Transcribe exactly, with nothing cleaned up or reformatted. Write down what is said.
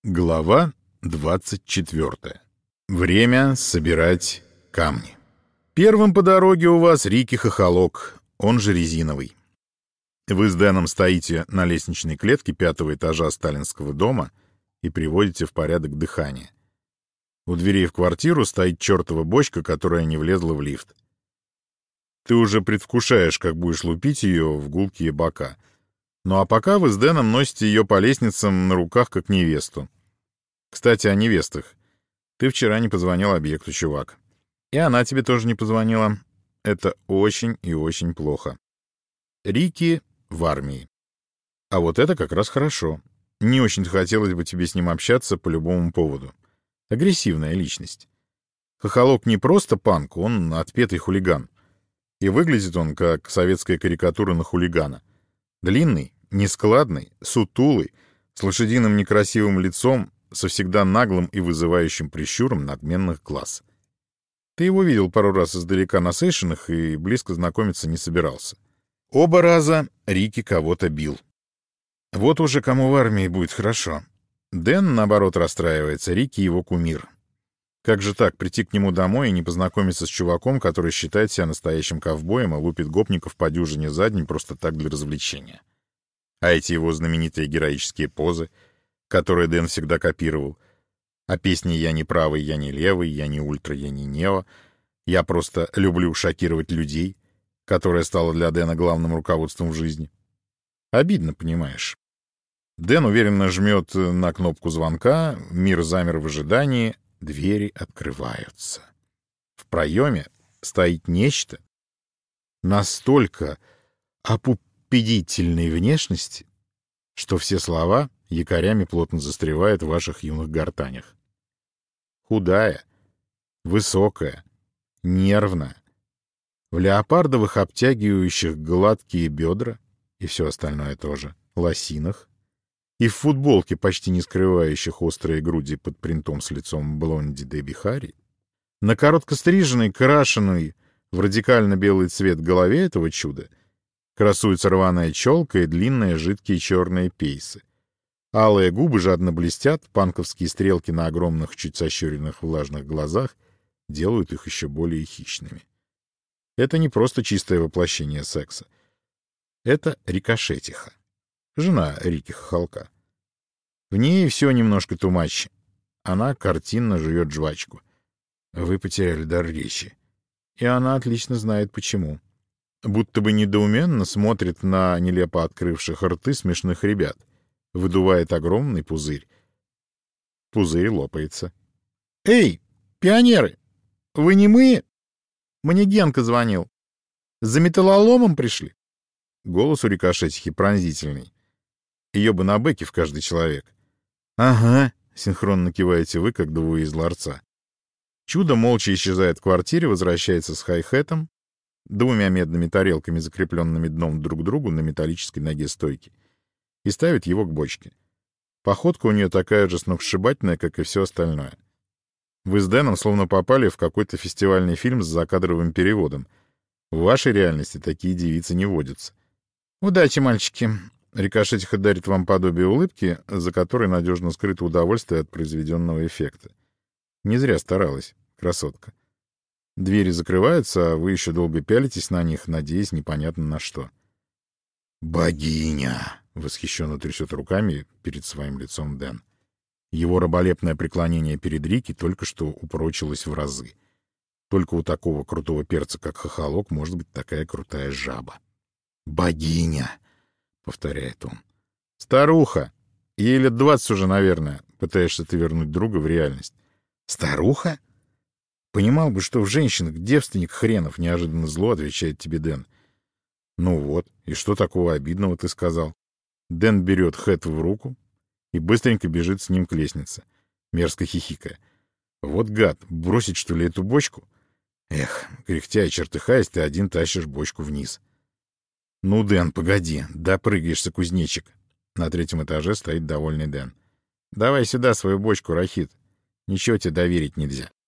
Глава двадцать четвёртая. Время собирать камни. Первым по дороге у вас Рики Хохолок, он же Резиновый. Вы с Дэном стоите на лестничной клетке пятого этажа сталинского дома и приводите в порядок дыхание. У дверей в квартиру стоит чертова бочка, которая не влезла в лифт. Ты уже предвкушаешь, как будешь лупить ее в гулкие бока. Ну а пока вы с Дэном носите ее по лестницам на руках, как невесту. Кстати, о невестах. Ты вчера не позвонил объекту, чувак. И она тебе тоже не позвонила. Это очень и очень плохо. Рики в армии. А вот это как раз хорошо. Не очень хотелось бы тебе с ним общаться по любому поводу. Агрессивная личность. Хохолок не просто панк, он отпетый хулиган. И выглядит он как советская карикатура на хулигана. Длинный, нескладный, сутулый, с лошадиным некрасивым лицом, со всегда наглым и вызывающим прищуром надменных глаз. Ты его видел пару раз издалека на сейшенах и близко знакомиться не собирался. Оба раза Рики кого-то бил. Вот уже кому в армии будет хорошо. Дэн, наоборот, расстраивается, Рики его кумир. Как же так, прийти к нему домой и не познакомиться с чуваком, который считает себя настоящим ковбоем и лупит гопников по дюжине за день просто так для развлечения? А эти его знаменитые героические позы, которые Дэн всегда копировал. А песни «Я не правый, я не левый, я не ультра, я не нео», «Я просто люблю шокировать людей», которая стала для Дэна главным руководством в жизни. Обидно, понимаешь. Дэн уверенно жмет на кнопку звонка, мир замер в ожидании, двери открываются. В проеме стоит нечто настолько опупедительной внешности, что все слова якорями плотно застревают в ваших юных гортанях. Худая, высокая, нервная, в леопардовых обтягивающих гладкие бедра и все остальное тоже, лосинах, и в футболке, почти не скрывающих острые груди под принтом с лицом блонди Дебби Харри, на коротко стриженной, крашеной в радикально белый цвет голове этого чуда красуется рваная челка и длинные жидкие черные пейсы. Алые губы жадно блестят, панковские стрелки на огромных, чуть сощуренных влажных глазах делают их еще более хищными. Это не просто чистое воплощение секса. Это рикошетиха, жена Рики Хохолка. В ней все немножко тумач. Она картинно жует жвачку. Вы потеряли дар речи. И она отлично знает, почему. Будто бы недоуменно смотрит на нелепо открывших рты смешных ребят. Выдувает огромный пузырь. Пузырь лопается. «Эй, пионеры! Вы не мы? Мне Генка звонил. За металлоломом пришли?» Голос у рикошетихи пронзительный. Ее бы на бэке в каждый человек. «Ага», — синхронно киваете вы, как двое из ларца. Чудо молча исчезает в квартире, возвращается с хай-хэтом, двумя медными тарелками, закрепленными дном друг к другу на металлической ноге стойки, и ставит его к бочке. Походка у нее такая же сногсшибательная, как и все остальное. Вы с Дэном словно попали в какой-то фестивальный фильм с закадровым переводом. В вашей реальности такие девицы не водятся. «Удачи, мальчики!» Рикошетиха дарит вам подобие улыбки, за которой надежно скрыто удовольствие от произведенного эффекта. Не зря старалась, красотка. Двери закрываются, а вы еще долго пялитесь на них, надеясь непонятно на что. «Богиня!» — восхищенно трясет руками перед своим лицом Дэн. Его раболепное преклонение перед Рики только что упрочилось в разы. Только у такого крутого перца, как Хохолок, может быть такая крутая жаба. «Богиня!» — повторяет он. «Старуха! Ей лет двадцать уже, наверное», — пытаешься ты вернуть друга в реальность. «Старуха?» «Понимал бы, что в женщинах девственник хренов», — неожиданно зло отвечает тебе Дэн. «Ну вот, и что такого обидного ты сказал?» Дэн берет Хэт в руку и быстренько бежит с ним к лестнице, мерзко хихикая. «Вот гад, бросить, что ли, эту бочку?» Эх, кряхтя и чертыхаясь, ты один тащишь бочку вниз. «Ну, Дэн, погоди, допрыгаешься, кузнечик». На третьем этаже стоит довольный Дэн. «Давай сюда свою бочку, Рахит. Ничего тебе доверить нельзя».